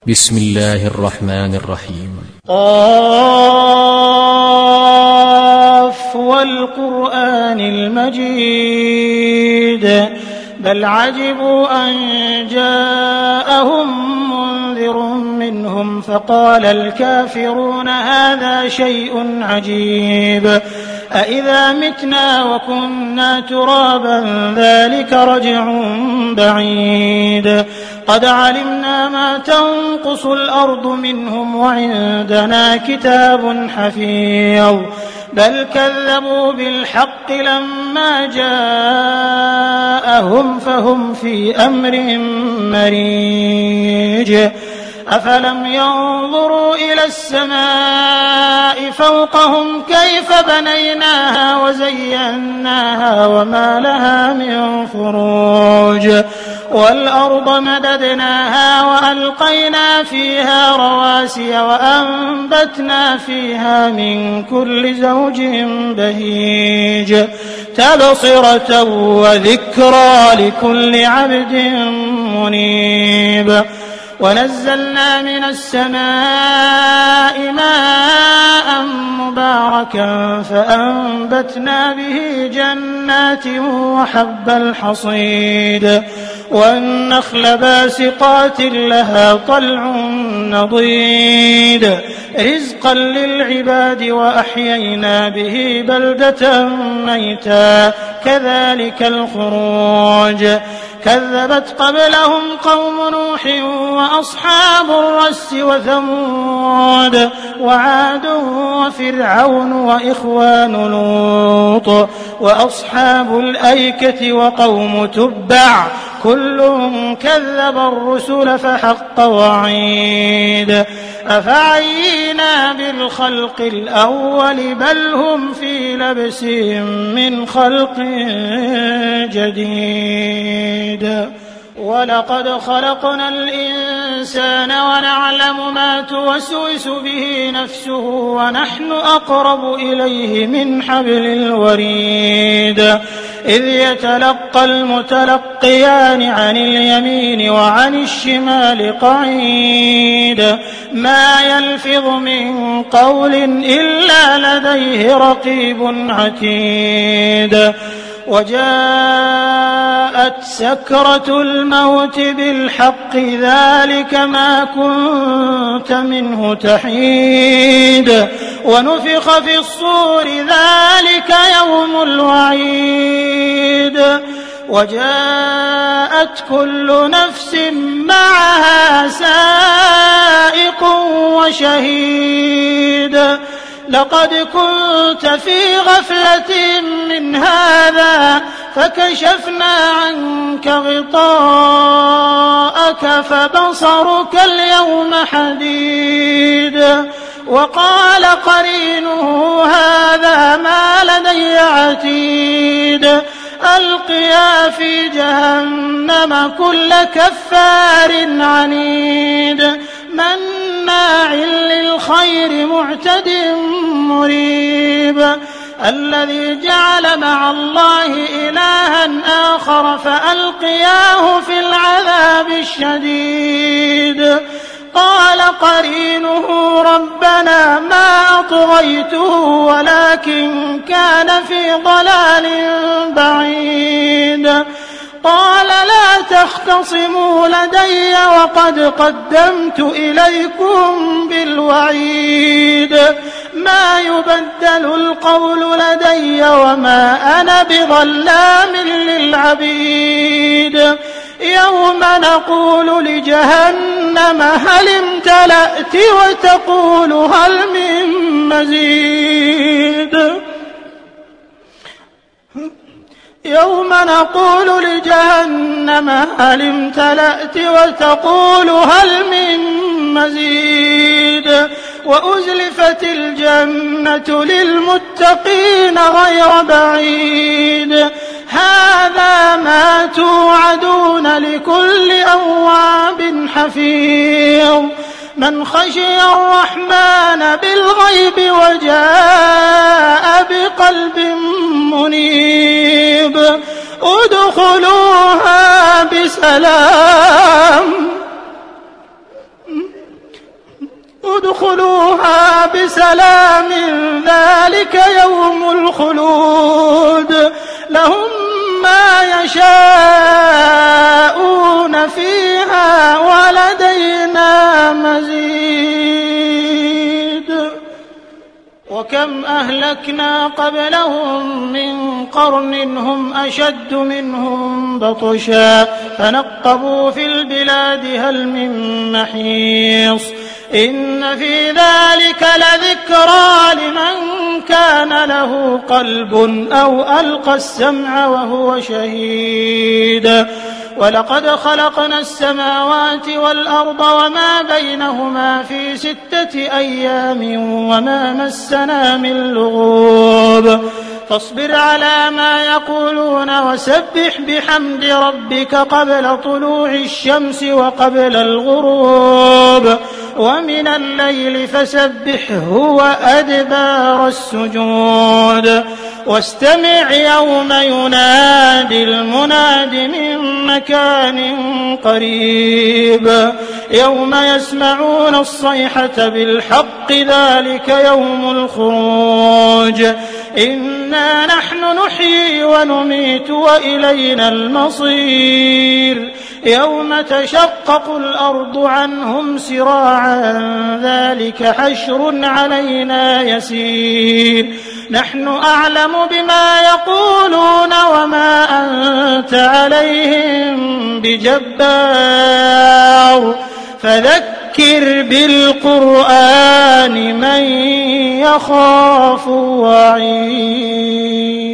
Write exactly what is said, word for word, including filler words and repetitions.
بسم الله الرحمن الرحيم. قاف والقرآن المجيد بل عجبوا أن جاءهم منذر منهم فقال الكافرون هذا شيء عجيب أإذا متنا وكنا ترابا ذلك رجع بعيد قد علمنا ما تنقص الأرض منهم وعندنا كتاب حفيظ بل كذبوا بالحق لما جاءهم فهم في أمر مريج أفلم ينظروا إلى السماء فوقهم كيف بنيناها وزيناها وما لها من فروج والأرض مددناها وألقينا فيها رواسي وأنبتنا فيها من كل زوج بهيج تبصرة وذكرى لكل عبد منيب ونزلنا من السماء ماء مباركا فأنبتنا به جنات وحب الحصيد والنخل باسقات لها طلع نضيد رزقا للعباد وأحيينا به بلدة ميتا كذلك الخروج كذبت قبلهم قوم نوح وأصحاب الرس وثمود وعاد وفرعون وإخوان لوط وأصحاب الأيكة وقوم تبع كل كذب الرسل فحق وعيد أفعينا بالخلق الأول بل هم في لبس من خلق جديد ولقد خلقنا الإنسان ونعلم ما توسوس به نفسه ونحن أقرب إليه من حبل الوريد إذ يتلقى المتلقيان عن اليمين وعن الشمال قعيد ما يلفظ من قول إلا لديه رقيب عتيد وجاءت سكرة الموت بالحق ذلك ما كنت منه تحيد ونفخ في الصور ذلك يوم الوعيد وجاءت كل نفس معها سائق وشهيد لقد كنت في غفلة من هذا فكشفنا عنك غطاءك فبصرك اليوم حديد وقال قرينه هذا ما لدي عتيد ألقيا في جهنم كل كفار عنيد مناع للخير معتد مريب الذي جعل مع الله إلها آخر فألقياه في العذاب الشديد قال قرينه ربنا ما أطغيته ولكن كان في ضلال بعيد قال لا تختصموا لدي وقد قدمت إليكم بالوعيد ما يبدل القول لدي وما أنا بظلام للعبيد يوم نقول لجهنم هل امتلأت وتقول هل من مزيد يوم نقول لجهنم هل امتلأت وتقول هل من مزيد وأزلفت الجنة للمتقين غير بعيد هذا ما توعدون لكل أواب حفيظ من خشي الرحمن بالغيب وجاء بقلب منيب ادخلوها بسلام ادخلوها بسلام ذلك يوم الخلود لهم ما يشاءون فيها ولدينا مزيد. وكم أهلكنا قبلهم من قرن هم أشد منهم بطشا فنقبوا في البلاد هل من محيص إن في ذلك لذكرى لمن كان له قلب أو ألقى السمع وهو شهيد. ولقد خلقنا السماوات والأرض وما بينهما في ستة أيام وما مسنا من لغوب فاصبر على ما يقولون وسبح بحمد ربك قبل طلوع الشمس وقبل الغروب ومن الليل فسبحه وأدبار السجود واستمع يوم ينادي المناد من مكان قريب يوم يسمعون الصيحة بالحق ذلك يوم الخروج إنا نحن نحيي ونميت وإلينا المصير يوم تشقق الأرض عنهم سراعا ذلك حشر علينا يسير نحن أعلم بما يقولون وما أنت عليهم بجبار فذكر بالقرآن من يخاف وعيد.